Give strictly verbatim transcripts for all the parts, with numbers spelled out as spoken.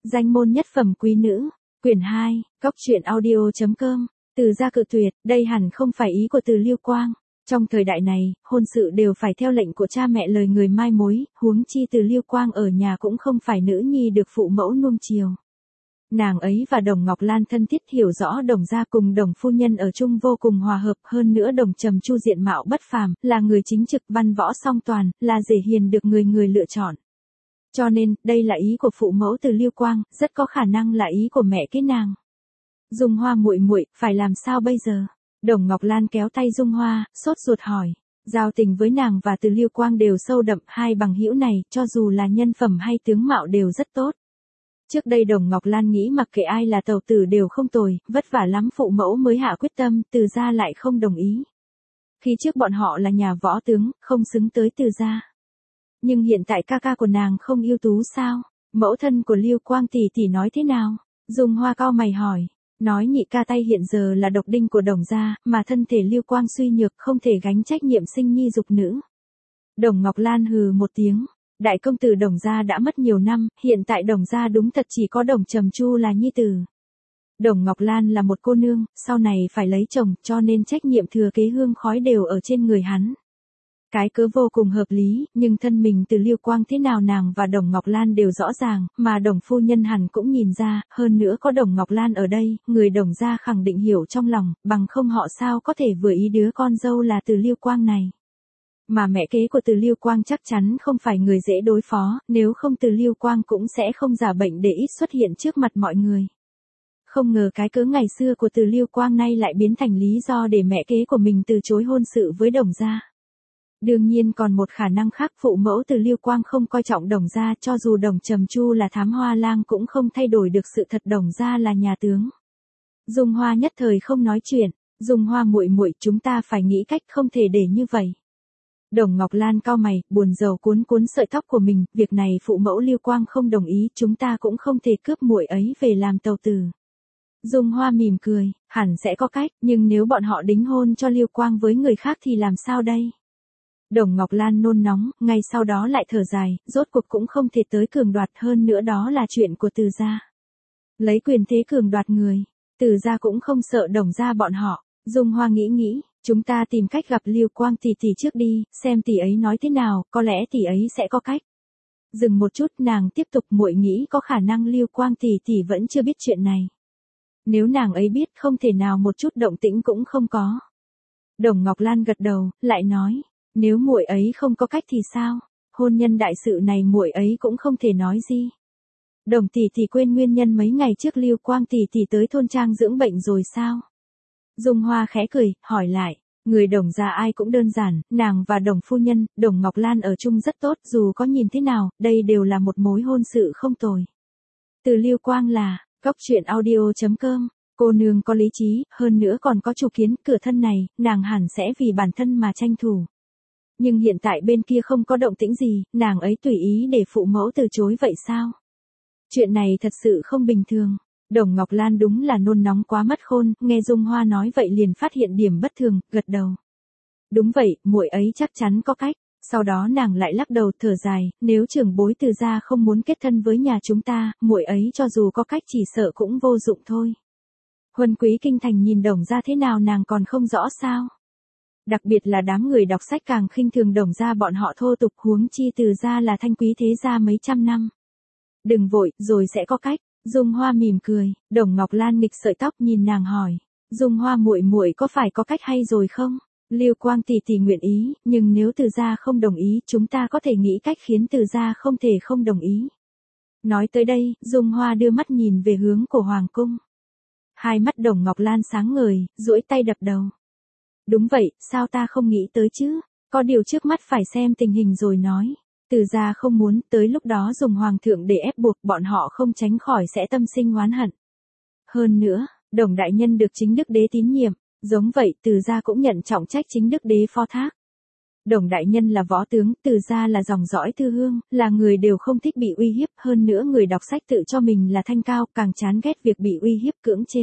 Danh môn nhất phẩm quý nữ, quyển hai, cóc truyện audio chấm com, Từ gia cự tuyệt, đây hẳn không phải ý của Từ Lưu Quang. Trong thời đại này, hôn sự đều phải theo lệnh của cha mẹ lời người mai mối, huống chi Từ Lưu Quang ở nhà cũng không phải nữ nhi được phụ mẫu nuông chiều. Nàng ấy và Đồng Ngọc Lan thân thiết, hiểu rõ Đồng gia cùng Đồng phu nhân ở chung vô cùng hòa hợp, hơn nữa Đồng Trầm Chu diện mạo bất phàm, là người chính trực, văn võ song toàn, là rể hiền được người người lựa chọn. Cho nên, đây là ý của phụ mẫu Từ Lưu Quang, rất có khả năng là ý của mẹ kế nàng. Dung Hoa muội muội, phải làm sao bây giờ? Đồng Ngọc Lan kéo tay Dung Hoa, sốt ruột hỏi. Giao tình với nàng và Từ Lưu Quang đều sâu đậm, hai bằng hữu này, cho dù là nhân phẩm hay tướng mạo đều rất tốt. Trước đây Đồng Ngọc Lan nghĩ mặc kệ ai là tàu tử đều không tồi, vất vả lắm phụ mẫu mới hạ quyết tâm, Từ gia lại không đồng ý. Khi trước bọn họ là nhà võ tướng, không xứng tới Từ gia. Nhưng hiện tại ca ca của nàng không ưu tú sao? Mẫu thân của Lưu Quang tỷ tỷ nói thế nào? Dung Hoa cau mày hỏi. Nói nhị ca tay hiện giờ là độc đinh của Đồng gia, mà thân thể Lưu Quang suy nhược không thể gánh trách nhiệm sinh nhi dục nữ. Đồng Ngọc Lan hừ một tiếng. Đại công tử Đồng gia đã mất nhiều năm, hiện tại Đồng gia đúng thật chỉ có Đồng Trầm Chu là nhi tử. Đồng Ngọc Lan là một cô nương, sau này phải lấy chồng, cho nên trách nhiệm thừa kế hương khói đều ở trên người hắn. Cái cớ vô cùng hợp lý, nhưng thân mình Từ Lưu Quang thế nào nàng và Đồng Ngọc Lan đều rõ ràng, mà Đồng phu nhân hẳn cũng nhìn ra, hơn nữa có Đồng Ngọc Lan ở đây, người Đồng gia khẳng định hiểu trong lòng, bằng không họ sao có thể vừa ý đứa con dâu là Từ Lưu Quang này. Mà mẹ kế của Từ Lưu Quang chắc chắn không phải người dễ đối phó, nếu không Từ Lưu Quang cũng sẽ không giả bệnh để ít xuất hiện trước mặt mọi người. Không ngờ cái cớ ngày xưa của Từ Lưu Quang nay lại biến thành lý do để mẹ kế của mình từ chối hôn sự với Đồng gia. Đương nhiên còn một khả năng khác, phụ mẫu Từ Lưu Quang không coi trọng Đồng gia, cho dù Đồng Trầm Chu là thám hoa lang cũng không thay đổi được sự thật Đồng gia là nhà tướng. Dung Hoa nhất thời không nói chuyện. Dung Hoa muội muội, chúng ta phải nghĩ cách, không thể để như vậy. Đồng Ngọc Lan cau mày, buồn rầu cuốn cuốn sợi tóc của mình, việc này phụ mẫu Lưu Quang không đồng ý, chúng ta cũng không thể cướp muội ấy về làm tàu tử. Dung Hoa mỉm cười, hẳn sẽ có cách, nhưng nếu bọn họ đính hôn cho Lưu Quang với người khác thì làm sao đây? Đồng Ngọc Lan nôn nóng, ngay sau đó lại thở dài, rốt cuộc cũng không thể tới cường đoạt, hơn nữa đó là chuyện của Từ gia. Lấy quyền thế cường đoạt người, Từ gia cũng không sợ Đồng gia bọn họ. Dung Hoa nghĩ nghĩ, chúng ta tìm cách gặp Lưu Quang tỷ tỷ trước đi, xem tỷ ấy nói thế nào, có lẽ tỷ ấy sẽ có cách. Dừng một chút, nàng tiếp tục, muội nghĩ có khả năng Lưu Quang tỷ tỷ vẫn chưa biết chuyện này. Nếu nàng ấy biết, không thể nào một chút động tĩnh cũng không có. Đồng Ngọc Lan gật đầu, lại nói, nếu muội ấy không có cách thì sao? Hôn nhân đại sự này muội ấy cũng không thể nói gì. Đồng tỷ tỷ quên nguyên nhân mấy ngày trước Lưu Quang tỷ tỷ tới thôn trang dưỡng bệnh rồi sao? Dung Hoa khẽ cười, hỏi lại, người Đồng gia ai cũng đơn giản, nàng và Đồng phu nhân, Đồng Ngọc Lan ở chung rất tốt, dù có nhìn thế nào, đây đều là một mối hôn sự không tồi. Từ Lưu Quang là, cóc truyện audio chấm com, cô nương có lý trí, hơn nữa còn có chủ kiến, cửa thân này, nàng hẳn sẽ vì bản thân mà tranh thủ. Nhưng hiện tại bên kia không có động tĩnh gì, nàng ấy tùy ý để phụ mẫu từ chối vậy sao? Chuyện này thật sự không bình thường. Đồng Ngọc Lan đúng là nôn nóng quá mất khôn, nghe Dung Hoa nói vậy liền phát hiện điểm bất thường, gật đầu. Đúng vậy, muội ấy chắc chắn có cách. Sau đó nàng lại lắc đầu thở dài, nếu trưởng bối Từ gia không muốn kết thân với nhà chúng ta, muội ấy cho dù có cách chỉ sợ cũng vô dụng thôi. Huân quý kinh thành nhìn Đồng gia thế nào nàng còn không rõ sao? Đặc biệt là đám người đọc sách càng khinh thường Đồng gia bọn họ thô tục, huống chi Từ gia là thanh quý thế gia mấy trăm năm. Đừng vội, rồi sẽ có cách. Dung Hoa mỉm cười, Đồng Ngọc Lan nghịch sợi tóc nhìn nàng hỏi, Dung Hoa muội muội có phải có cách hay rồi không? Lưu Quang tỷ tỷ nguyện ý, nhưng nếu Từ gia không đồng ý, chúng ta có thể nghĩ cách khiến Từ gia không thể không đồng ý. Nói tới đây, Dung Hoa đưa mắt nhìn về hướng của hoàng cung. Hai mắt Đồng Ngọc Lan sáng ngời, duỗi tay đập đầu. Đúng vậy, sao ta không nghĩ tới chứ? Có điều trước mắt phải xem tình hình rồi nói. Từ gia không muốn, tới lúc đó dùng hoàng thượng để ép buộc, bọn họ không tránh khỏi sẽ tâm sinh oán hận. Hơn nữa, Đồng đại nhân được chính đức đế tín nhiệm, giống vậy, Từ gia cũng nhận trọng trách chính đức đế phó thác. Đồng đại nhân là võ tướng, Từ gia là dòng dõi thư hương, là người đều không thích bị uy hiếp, hơn nữa người đọc sách tự cho mình là thanh cao, càng chán ghét việc bị uy hiếp cưỡng chế.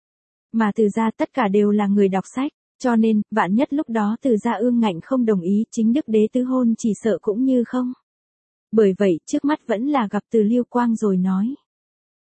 Mà Từ gia tất cả đều là người đọc sách. Cho nên, vạn nhất lúc đó Từ gia ương ngạnh không đồng ý, chính đức đế tứ hôn chỉ sợ cũng như không. Bởi vậy, trước mắt vẫn là gặp Từ Lưu Quang rồi nói.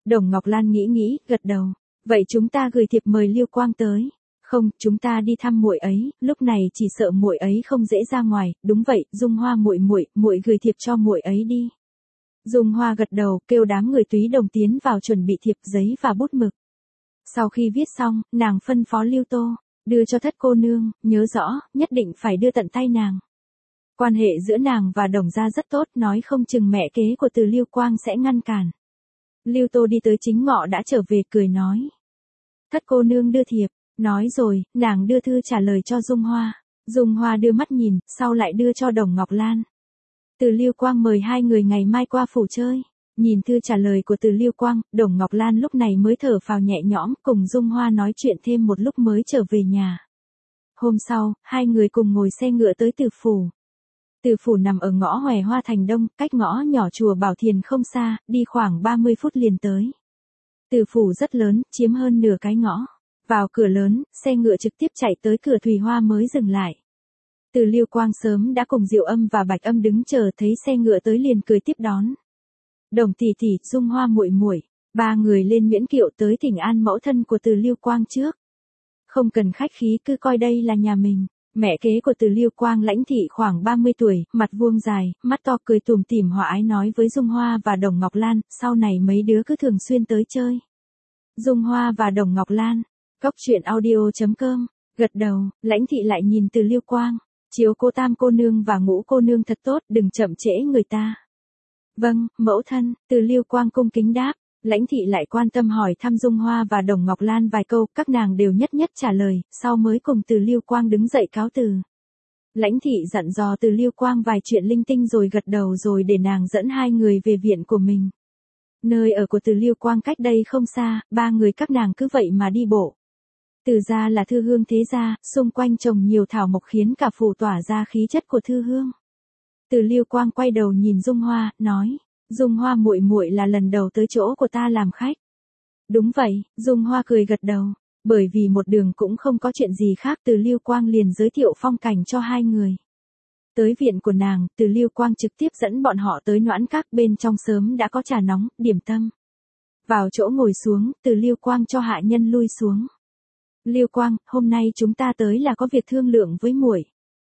Đồng Ngọc Lan nghĩ nghĩ, gật đầu. Vậy chúng ta gửi thiệp mời Lưu Quang tới. Không, chúng ta đi thăm muội ấy, lúc này chỉ sợ muội ấy không dễ ra ngoài. Đúng vậy, Dung Hoa muội muội, muội gửi thiệp cho muội ấy đi. Dung Hoa gật đầu, kêu đám người Túy Đồng tiến vào chuẩn bị thiệp, giấy và bút mực. Sau khi viết xong, nàng phân phó Lưu Tô, đưa cho Thất cô nương, nhớ rõ, nhất định phải đưa tận tay nàng. Quan hệ giữa nàng và Đồng gia rất tốt, nói không chừng mẹ kế của Từ Lưu Quang sẽ ngăn cản. Lưu Tô đi tới chính ngọ đã trở về, cười nói. Thất cô nương đưa thiệp, nói rồi, nàng đưa thư trả lời cho Dung Hoa. Dung Hoa đưa mắt nhìn, sau lại đưa cho Đồng Ngọc Lan. Từ Lưu Quang mời hai người ngày mai qua phủ chơi. Nhìn thư trả lời của Từ Lưu Quang, Đồng Ngọc Lan lúc này mới thở phào nhẹ nhõm, cùng Dung Hoa nói chuyện thêm một lúc mới trở về nhà. Hôm sau, hai người cùng ngồi xe ngựa tới Từ phủ. Từ phủ nằm ở ngõ Hòe Hoa thành Đông, cách ngõ nhỏ chùa Bảo Thiền không xa, đi khoảng ba mươi phút liền tới. Từ phủ rất lớn, chiếm hơn nửa cái ngõ. Vào cửa lớn, xe ngựa trực tiếp chạy tới cửa Thùy Hoa mới dừng lại. Từ Lưu Quang sớm đã cùng Diệu Âm và Bạch Âm đứng chờ, thấy xe ngựa tới liền cười tiếp đón. Đồng tỷ tỷ, Dung Hoa muội muội, ba người lên miễn kiệu tới thỉnh an mẫu thân của Từ Lưu Quang trước. Không cần khách khí, cứ coi đây là nhà mình. Mẹ kế của Từ Lưu Quang Lãnh thị khoảng ba mươi tuổi, mặt vuông dài, mắt to, cười tủm tỉm hòa ái nói với Dung Hoa và Đồng Ngọc Lan, sau này mấy đứa cứ thường xuyên tới chơi. Dung Hoa và Đồng Ngọc Lan, Cốc truyện audio chấm com, gật đầu, Lãnh thị lại nhìn Từ Lưu Quang, chiếu cô Tam cô nương và Ngũ cô nương thật tốt, đừng chậm trễ người ta. Vâng, mẫu thân, Từ Lưu Quang cung kính đáp. Lãnh thị lại quan tâm hỏi thăm Dung Hoa và Đồng Ngọc Lan vài câu, các nàng đều nhất nhất trả lời, sau mới cùng Từ Lưu Quang đứng dậy cáo từ. Lãnh thị dặn dò Từ Lưu Quang vài chuyện linh tinh rồi gật đầu rồi để nàng dẫn hai người về viện của mình. Nơi ở của Từ Lưu Quang cách đây không xa, ba người các nàng cứ vậy mà đi bộ. Từ gia là thư hương thế gia, xung quanh trồng nhiều thảo mộc khiến cả phủ tỏa ra khí chất của thư hương. Từ Lưu Quang quay đầu nhìn Dung Hoa, nói. Dung Hoa muội muội là lần đầu tới chỗ của ta làm khách. Đúng vậy, Dung Hoa cười gật đầu, bởi vì một đường cũng không có chuyện gì khác, Từ Lưu Quang liền giới thiệu phong cảnh cho hai người. Tới viện của nàng, Từ Lưu Quang trực tiếp dẫn bọn họ tới Noãn Các, bên trong sớm đã có trà nóng, điểm tâm. Vào chỗ ngồi xuống, Từ Lưu Quang cho hạ nhân lui xuống. Lưu Quang, hôm nay chúng ta tới là có việc thương lượng với muội.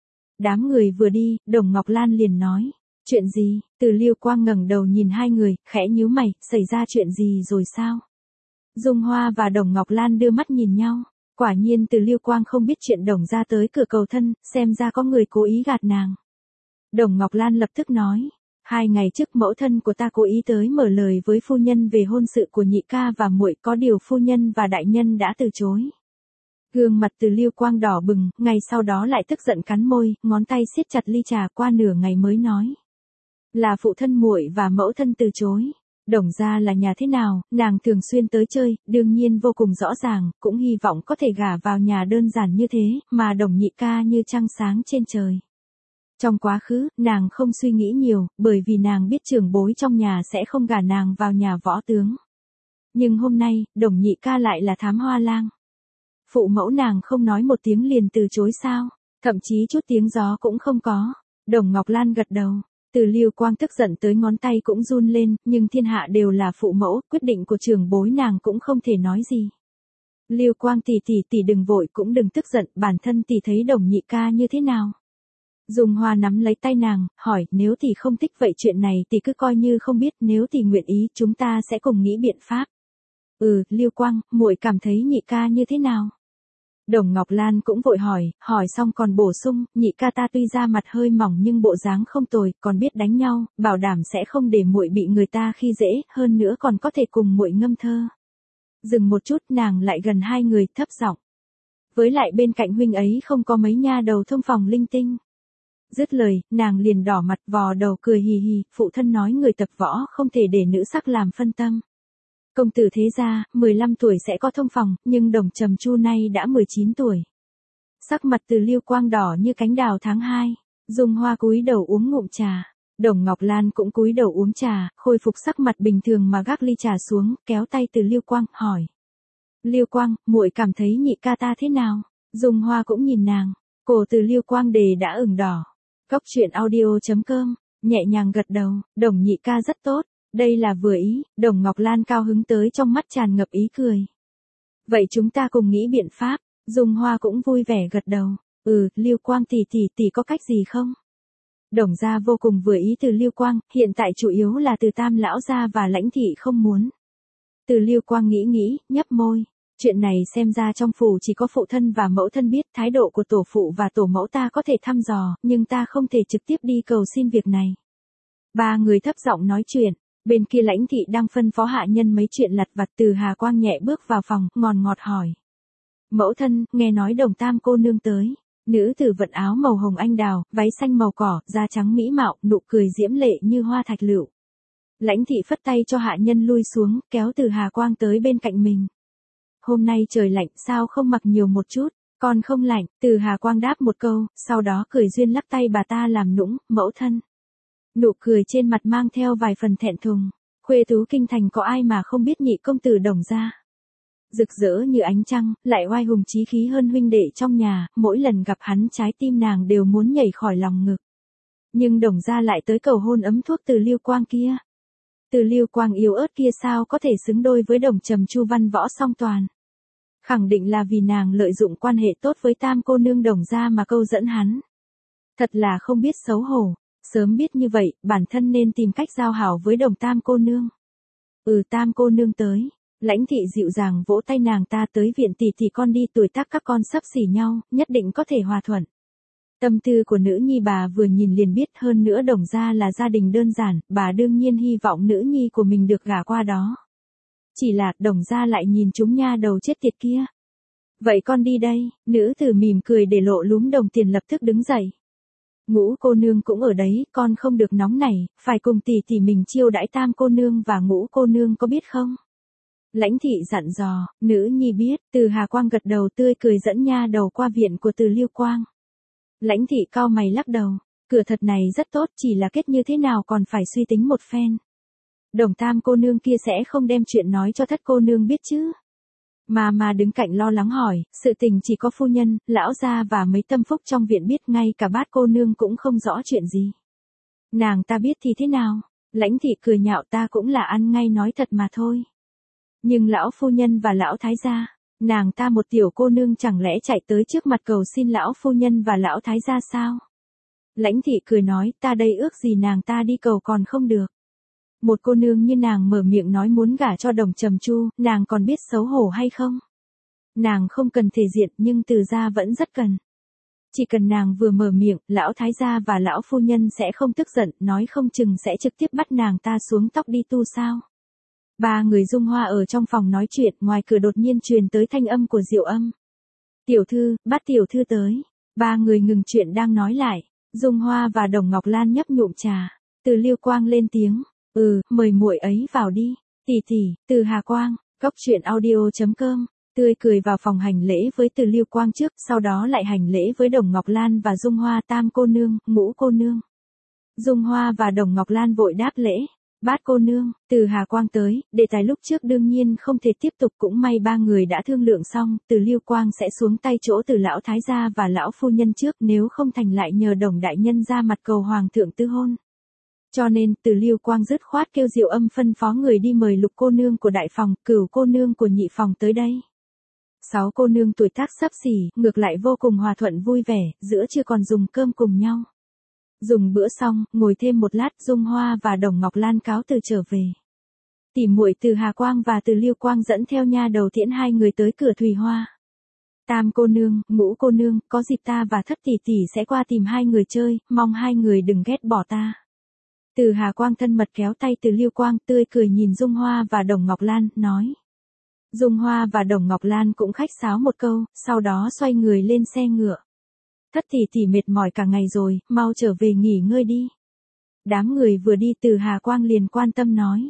Đám người vừa đi, Đồng Ngọc Lan liền nói. Chuyện gì? Từ Lưu Quang ngẩng đầu nhìn hai người, khẽ nhíu mày, xảy ra chuyện gì rồi sao? Dung Hoa và Đồng Ngọc Lan đưa mắt nhìn nhau. Quả nhiên Từ Lưu Quang không biết chuyện Đồng gia tới cửa cầu thân, xem ra có người cố ý gạt nàng. Đồng Ngọc Lan lập tức nói. Hai ngày trước mẫu thân của ta cố ý tới mở lời với phu nhân về hôn sự của nhị ca và muội, có điều phu nhân và đại nhân đã từ chối. Gương mặt Từ Lưu Quang đỏ bừng, ngày sau đó lại tức giận cắn môi, ngón tay siết chặt ly trà, qua nửa ngày mới nói. Là phụ thân muội và mẫu thân từ chối. Đồng gia là nhà thế nào, nàng thường xuyên tới chơi, đương nhiên vô cùng rõ ràng, cũng hy vọng có thể gả vào nhà đơn giản như thế, mà Đồng nhị ca như trăng sáng trên trời. Trong quá khứ, nàng không suy nghĩ nhiều, bởi vì nàng biết trưởng bối trong nhà sẽ không gả nàng vào nhà võ tướng. Nhưng hôm nay, Đồng nhị ca lại là thám hoa lang. Phụ mẫu nàng không nói một tiếng liền từ chối sao, thậm chí chút tiếng gió cũng không có. Đồng Ngọc Lan gật đầu. Từ Lưu Quang tức giận tới ngón tay cũng run lên, nhưng thiên hạ đều là phụ mẫu, quyết định của trưởng bối nàng cũng không thể nói gì. Lưu Quang tỷ tỷ tỷ đừng vội, cũng đừng tức giận, bản thân tỷ thấy Đồng nhị ca như thế nào? Dung Hoa nắm lấy tay nàng, hỏi, nếu tỷ không thích vậy chuyện này tỷ cứ coi như không biết, nếu tỷ nguyện ý chúng ta sẽ cùng nghĩ biện pháp. Ừ, Lưu Quang, muội cảm thấy nhị ca như thế nào? Đồng Ngọc Lan cũng vội hỏi, hỏi xong còn bổ sung, nhị ca ta tuy ra mặt hơi mỏng nhưng bộ dáng không tồi, còn biết đánh nhau, bảo đảm sẽ không để muội bị người ta khi dễ, hơn nữa còn có thể cùng muội ngâm thơ. Dừng một chút, nàng lại gần hai người, thấp giọng. Với lại bên cạnh huynh ấy không có mấy nha đầu thông phòng linh tinh. Dứt lời, nàng liền đỏ mặt vò đầu cười hì hì, phụ thân nói người tập võ không thể để nữ sắc làm phân tâm. Công tử thế gia, mười lăm tuổi sẽ có thông phòng, nhưng Đồng Trầm Chu nay đã mười chín tuổi. Sắc mặt Từ Lưu Quang đỏ như cánh đào tháng hai, Dung Hoa cúi đầu uống ngụm trà, Đồng Ngọc Lan cũng cúi đầu uống trà, khôi phục sắc mặt bình thường mà gác ly trà xuống, kéo tay Từ Lưu Quang, hỏi. Lưu Quang, muội cảm thấy nhị ca ta thế nào? Dung Hoa cũng nhìn nàng, cổ Từ Lưu Quang đề đã ửng đỏ. Cốc truyện audio chấm com, nhẹ nhàng gật đầu, Đồng nhị ca rất tốt. Đây là vừa ý, Đồng Ngọc Lan cao hứng tới trong mắt tràn ngập ý cười. Vậy chúng ta cùng nghĩ biện pháp, Dung Hoa cũng vui vẻ gật đầu. Ừ, Lưu Quang tỷ tỷ tỷ có cách gì không? Đồng gia vô cùng vừa ý Từ Lưu Quang, hiện tại chủ yếu là Từ Tam lão gia và Lãnh thị không muốn. Từ Lưu Quang nghĩ nghĩ, nhấp môi. Chuyện này xem ra trong phủ chỉ có phụ thân và mẫu thân biết, thái độ của tổ phụ và tổ mẫu ta có thể thăm dò, nhưng ta không thể trực tiếp đi cầu xin việc này. Ba người thấp giọng nói chuyện, bên kia Lãnh thị đang phân phó hạ nhân mấy chuyện lặt vặt. Từ Hà Quang nhẹ bước vào phòng, ngòn ngọt hỏi. Mẫu thân, nghe nói Đồng Tam cô nương tới. Nữ tử vận áo màu hồng anh đào, váy xanh màu cỏ, da trắng mỹ mạo, nụ cười diễm lệ như hoa thạch lựu. Lãnh thị phất tay cho hạ nhân lui xuống, kéo Từ Hà Quang tới bên cạnh mình. Hôm nay trời lạnh, sao không mặc nhiều một chút? Còn không lạnh. Từ Hà Quang đáp một câu, sau đó cười duyên lắc tay bà ta làm nũng. Mẫu thân. Nụ cười trên mặt mang theo vài phần thẹn thùng. Khuê tú kinh thành có ai mà không biết nhị công tử Đồng gia. Rực rỡ như ánh trăng, lại oai hùng chí khí hơn huynh đệ trong nhà, mỗi lần gặp hắn trái tim nàng đều muốn nhảy khỏi lòng ngực. Nhưng Đồng gia lại tới cầu hôn ấm thuốc Từ Lưu Quang kia. Từ Lưu Quang yếu ớt kia sao có thể xứng đôi với Đồng Trầm Chu văn võ song toàn. Khẳng định là vì nàng lợi dụng quan hệ tốt với Tam cô nương Đồng gia mà câu dẫn hắn. Thật là không biết xấu hổ, sớm biết như vậy, bản thân nên tìm cách giao hảo với Đồng Tam cô nương. Ừ, Tam cô nương tới. Lãnh thị dịu dàng vỗ tay nàng, ta tới viện tỷ tỷ con đi, tuổi tác các con sắp xỉ nhau, nhất định có thể hòa thuận. Tâm tư của nữ nhi bà vừa nhìn liền biết, hơn nữa Đồng gia là gia đình đơn giản, bà đương nhiên hy vọng nữ nhi của mình được gả qua đó. Chỉ là Đồng gia lại nhìn chúng nha đầu chết tiệt kia. Vậy con đi đây, nữ tử mỉm cười để lộ lúm đồng tiền lập tức đứng dậy. Ngũ cô nương cũng ở đấy, con không được nóng nảy, phải cùng tỷ tỷ mình chiêu đãi Tam cô nương và Ngũ cô nương có biết không? Lãnh thị dặn dò, nữ nhi biết. Từ Hà Quang gật đầu tươi cười dẫn nha đầu qua viện của Từ Lưu Quang. Lãnh thị cau mày lắc đầu, cửa thật này rất tốt, chỉ là kết như thế nào còn phải suy tính một phen. Đồng Tam cô nương kia sẽ không đem chuyện nói cho Thất cô nương biết chứ? Mà mà đứng cạnh lo lắng hỏi, sự tình chỉ có phu nhân, lão gia và mấy tâm phúc trong viện biết, ngay cả Bát cô nương cũng không rõ chuyện gì. Nàng ta biết thì thế nào? Lãnh thị cười nhạo, ta cũng là ăn ngay nói thật mà thôi. Nhưng lão phu nhân và lão thái gia, nàng ta một tiểu cô nương chẳng lẽ chạy tới trước mặt cầu xin lão phu nhân và lão thái gia sao? Lãnh thị cười nói, ta đây ước gì nàng ta đi cầu còn không được. Một cô nương như nàng mở miệng nói muốn gả cho Đồng Trầm Chu, nàng còn biết xấu hổ hay không? Nàng không cần thể diện nhưng Từ gia vẫn rất cần. Chỉ cần nàng vừa mở miệng, lão thái gia và lão phu nhân sẽ không tức giận, nói không chừng sẽ trực tiếp bắt nàng ta xuống tóc đi tu sao. Ba người Dung Hoa ở trong phòng nói chuyện, ngoài cửa đột nhiên truyền tới thanh âm của Diệu Âm. Tiểu thư, bắt tiểu thư tới. Ba người ngừng chuyện đang nói lại. Dung Hoa và Đồng Ngọc Lan nhấp nhụm trà. Từ Lưu Quang lên tiếng. Ừ, mời muội ấy vào đi. Tỷ tỷ. Từ Hà Quang, góc truyện audio chấm com. Tươi cười vào phòng hành lễ với Từ Lưu Quang trước, sau đó lại hành lễ với Đồng Ngọc Lan và Dung Hoa. Tam cô nương, Ngũ cô nương. Dung Hoa và Đồng Ngọc Lan vội đáp lễ. Bát cô nương. Từ Hà Quang tới, đề tài lúc trước đương nhiên không thể tiếp tục, cũng may ba người đã thương lượng xong, Từ Lưu Quang sẽ xuống tay chỗ Từ lão thái gia và lão phu nhân trước, nếu không thành lại nhờ Đồng đại nhân ra mặt cầu hoàng thượng tư hôn. Cho nên, Từ Lưu Quang dứt khoát kêu Diệu Âm phân phó người đi mời Lục cô nương của đại phòng, Cửu cô nương của nhị phòng tới đây. Sáu cô nương tuổi tác xấp xỉ, ngược lại vô cùng hòa thuận vui vẻ, giữa trưa còn dùng cơm cùng nhau. Dùng bữa xong, ngồi thêm một lát, Dung Hoa và Đồng Ngọc Lan cáo từ trở về. Tỷ muội Từ Hà Quang và Từ Lưu Quang dẫn theo nha đầu tiễn hai người tới cửa Thùy Hoa. Tam cô nương, Ngũ cô nương, có dịp ta và Thất tỷ tỷ sẽ qua tìm hai người chơi, mong hai người đừng ghét bỏ ta. Từ Hà Quang thân mật kéo tay Từ Lưu Quang, tươi cười nhìn Dung Hoa và Đồng Ngọc Lan, nói. Dung Hoa và Đồng Ngọc Lan cũng khách sáo một câu, sau đó xoay người lên xe ngựa. Thất tỷ tỷ mệt mỏi cả ngày rồi, mau trở về nghỉ ngơi đi. Đám người vừa đi, Từ Hà Quang liền quan tâm nói.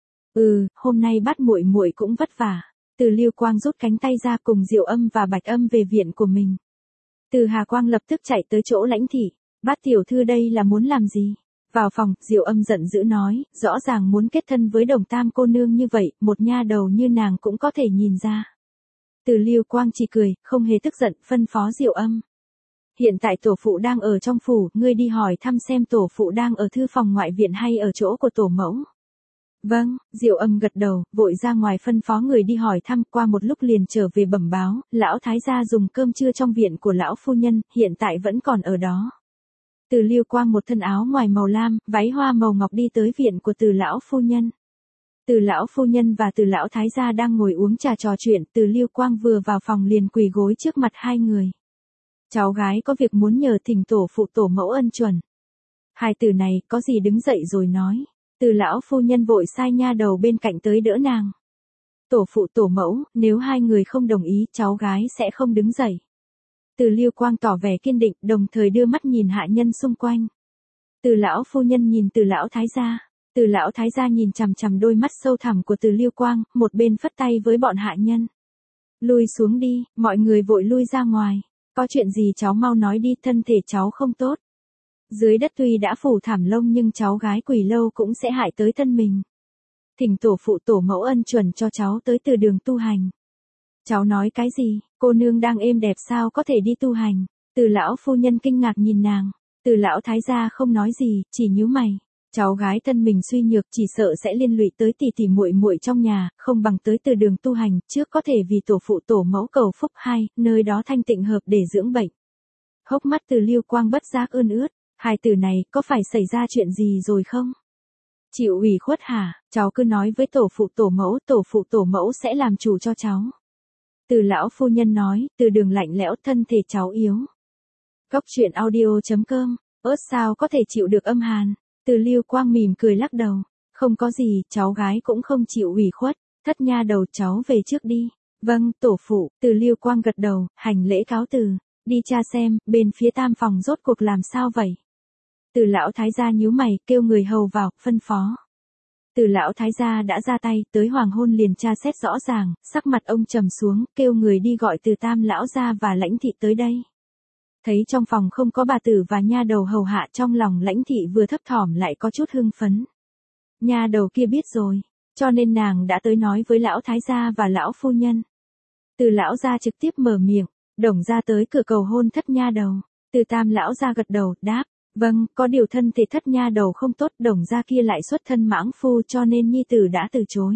Ừ, hôm nay bắt muội muội cũng vất vả. Từ Lưu Quang rút cánh tay ra cùng Diệu Âm và Bạch Âm về viện của mình. Từ Hà Quang lập tức chạy tới chỗ Lãnh thị. Bát tiểu thư đây là muốn làm gì? Vào phòng, Diệu Âm giận dữ nói, rõ ràng muốn kết thân với Đồng Tam cô nương như vậy, một nha đầu như nàng cũng có thể nhìn ra. Từ Lưu Quang chỉ cười, không hề tức giận, phân phó Diệu Âm. Hiện tại tổ phụ đang ở trong phủ, ngươi đi hỏi thăm xem tổ phụ đang ở thư phòng ngoại viện hay ở chỗ của tổ mẫu. Vâng, Diệu Âm gật đầu, vội ra ngoài phân phó người đi hỏi thăm, qua một lúc liền trở về bẩm báo, lão thái gia dùng cơm trưa trong viện của lão phu nhân, hiện tại vẫn còn ở đó. Từ Lưu Quang một thân áo ngoài màu lam, váy hoa màu ngọc đi tới viện của Từ lão phu nhân. Từ lão phu nhân và Từ lão thái gia đang ngồi uống trà trò chuyện, Từ Lưu Quang vừa vào phòng liền quỳ gối trước mặt hai người. Cháu gái có việc muốn nhờ thỉnh tổ phụ tổ mẫu ân chuẩn. Hai từ này, có gì đứng dậy rồi nói. Từ lão phu nhân vội sai nha đầu bên cạnh tới đỡ nàng. Tổ phụ tổ mẫu, nếu hai người không đồng ý, cháu gái sẽ không đứng dậy. Từ Lưu Quang tỏ vẻ kiên định, đồng thời đưa mắt nhìn hạ nhân xung quanh. Từ lão phu nhân nhìn Từ lão thái gia. Từ lão thái gia nhìn chằm chằm đôi mắt sâu thẳm của Từ Lưu Quang, một bên phất tay với bọn hạ nhân. Lui xuống đi, mọi người vội lui ra ngoài. Có chuyện gì cháu mau nói đi, thân thể cháu không tốt. Dưới đất tuy đã phủ thảm lông nhưng cháu gái quỳ lâu cũng sẽ hại tới thân mình. Thỉnh tổ phụ tổ mẫu ân chuẩn cho cháu tới từ đường tu hành. Cháu nói cái gì, cô nương đang êm đẹp sao có thể đi tu hành. Từ lão phu nhân kinh ngạc nhìn nàng. Từ lão thái gia không nói gì, chỉ nhíu mày. Cháu gái thân mình suy nhược chỉ sợ sẽ liên lụy tới tỷ tỷ muội muội trong nhà, không bằng tới từ đường tu hành, trước có thể vì tổ phụ tổ mẫu cầu phúc hai, nơi đó thanh tịnh hợp để dưỡng bệnh. Hốc mắt Từ Lưu Quang bất giác ươn ướt, hai từ này có phải xảy ra chuyện gì rồi không? Chịu ủy khuất hả, cháu cứ nói với tổ phụ tổ mẫu, tổ phụ tổ mẫu sẽ làm chủ cho cháu. Từ lão phu nhân nói, Từ đường lạnh lẽo, thân thể cháu yếu. Cốc truyện audio chấm com, ớt sao có thể chịu được âm hàn. Từ Lưu Quang mỉm cười lắc đầu, không có gì, cháu gái cũng không chịu ủy khuất, thất nha đầu cháu về trước đi. Vâng, tổ phụ. Từ Lưu Quang gật đầu, hành lễ cáo từ, đi tra xem, bên phía tam phòng rốt cuộc làm sao vậy. Từ lão thái gia nhíu mày, kêu người hầu vào, phân phó. Từ lão thái gia đã ra tay, tới hoàng hôn liền tra xét rõ ràng, sắc mặt ông trầm xuống, kêu người đi gọi Từ tam lão gia và Lãnh thị tới đây. Thấy trong phòng không có bà tử và nha đầu hầu hạ, trong lòng Lãnh thị vừa thấp thỏm lại có chút hưng phấn. Nha đầu kia biết rồi, cho nên nàng đã tới nói với lão thái gia và lão phu nhân. Từ lão gia trực tiếp mở miệng, Đồng gia tới cửa cầu hôn thất nha đầu. Từ tam lão gia gật đầu, đáp, vâng, có điều thân thể thất nha đầu không tốt, Đồng gia kia lại xuất thân mãng phu cho nên nhi tử đã từ chối.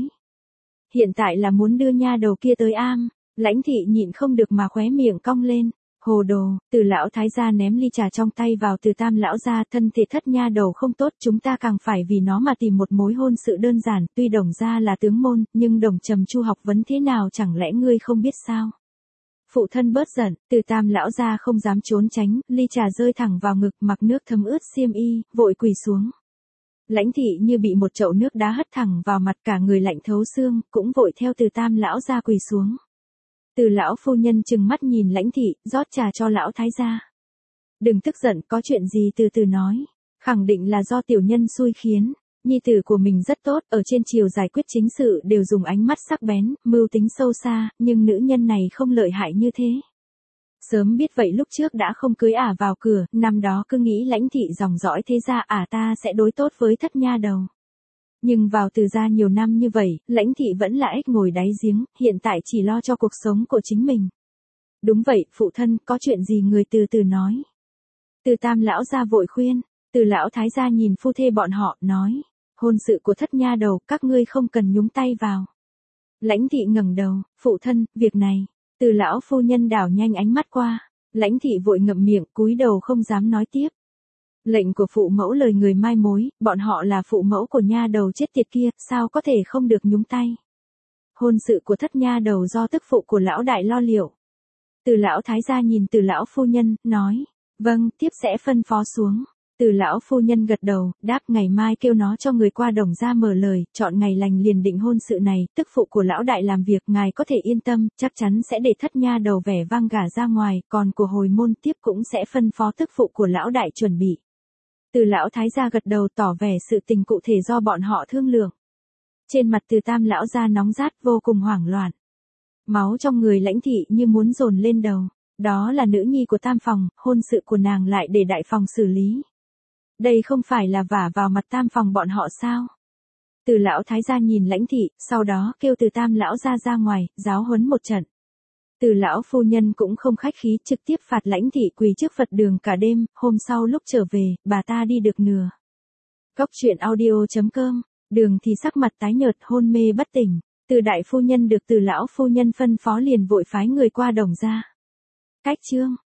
Hiện tại là muốn đưa nha đầu kia tới am. Lãnh thị nhịn không được mà khóe miệng cong lên. Hồ đồ. Từ lão thái gia ném ly trà trong tay vào Từ tam lão gia, thân thể thất nha đầu không tốt, chúng ta càng phải vì nó mà tìm một mối hôn sự đơn giản, tuy Đồng gia là tướng môn, nhưng Đồng trầm chu học vấn thế nào chẳng lẽ ngươi không biết sao? Phụ thân bớt giận, Từ tam lão gia không dám trốn tránh, ly trà rơi thẳng vào ngực, mặc nước thấm ướt xiêm y, vội quỳ xuống. Lãnh thị như bị một chậu nước đá hất thẳng vào mặt, cả người lạnh thấu xương, cũng vội theo Từ tam lão gia quỳ xuống. Từ lão phu nhân trừng mắt nhìn Lãnh thị, rót trà cho lão thái gia. Đừng tức giận, có chuyện gì từ từ nói. Khẳng định là do tiểu nhân xui khiến. Nhi tử của mình rất tốt, ở trên triều giải quyết chính sự đều dùng ánh mắt sắc bén, mưu tính sâu xa, nhưng nữ nhân này không lợi hại như thế. Sớm biết vậy lúc trước đã không cưới ả vào cửa, năm đó cứ nghĩ Lãnh thị dòng dõi thế gia ả ta sẽ đối tốt với thất nha đầu. Nhưng vào Từ gia nhiều năm như vậy, Lãnh thị vẫn là ếch ngồi đáy giếng, hiện tại chỉ lo cho cuộc sống của chính mình. Đúng vậy, phụ thân, có chuyện gì người từ từ nói. Từ tam lão gia vội khuyên, Từ lão thái gia nhìn phu thê bọn họ, nói, hôn sự của thất nha đầu, các ngươi không cần nhúng tay vào. Lãnh thị ngẩng đầu, phụ thân, việc này. Từ lão phu nhân đảo nhanh ánh mắt qua, Lãnh thị vội ngậm miệng, cúi đầu không dám nói tiếp. Lệnh của phụ mẫu lời người mai mối, bọn họ là phụ mẫu của nha đầu chết tiệt kia, sao có thể không được nhúng tay. Hôn sự của thất nha đầu do tức phụ của lão đại lo liệu. Từ lão thái gia nhìn Từ lão phu nhân, nói, vâng, tiếp sẽ phân phó xuống. Từ lão phu nhân gật đầu, đáp, ngày mai kêu nó cho người qua Đồng gia mở lời, chọn ngày lành liền định hôn sự này, tức phụ của lão đại làm việc, ngài có thể yên tâm, chắc chắn sẽ để thất nha đầu vẻ vang gả ra ngoài, còn của hồi môn tiếp cũng sẽ phân phó tức phụ của lão đại chuẩn bị. Từ lão thái gia gật đầu tỏ vẻ sự tình cụ thể do bọn họ thương lượng. Trên mặt Từ tam lão gia nóng rát vô cùng hoảng loạn. Máu trong người Lãnh thị như muốn dồn lên đầu. Đó là nữ nhi của tam phòng, hôn sự của nàng lại để đại phòng xử lý. Đây không phải là vả vào mặt tam phòng bọn họ sao? Từ lão thái gia nhìn Lãnh thị, sau đó kêu Từ tam lão gia ra ngoài, giáo huấn một trận. Từ lão phu nhân cũng không khách khí, trực tiếp phạt Lãnh thị quỳ trước Phật đường cả đêm, hôm sau lúc trở về, bà ta đi được nửa. Cốc truyện audio chấm com Đường thì sắc mặt tái nhợt hôn mê bất tỉnh, Từ đại phu nhân được Từ lão phu nhân phân phó liền vội phái người qua Đồng gia. Cách chương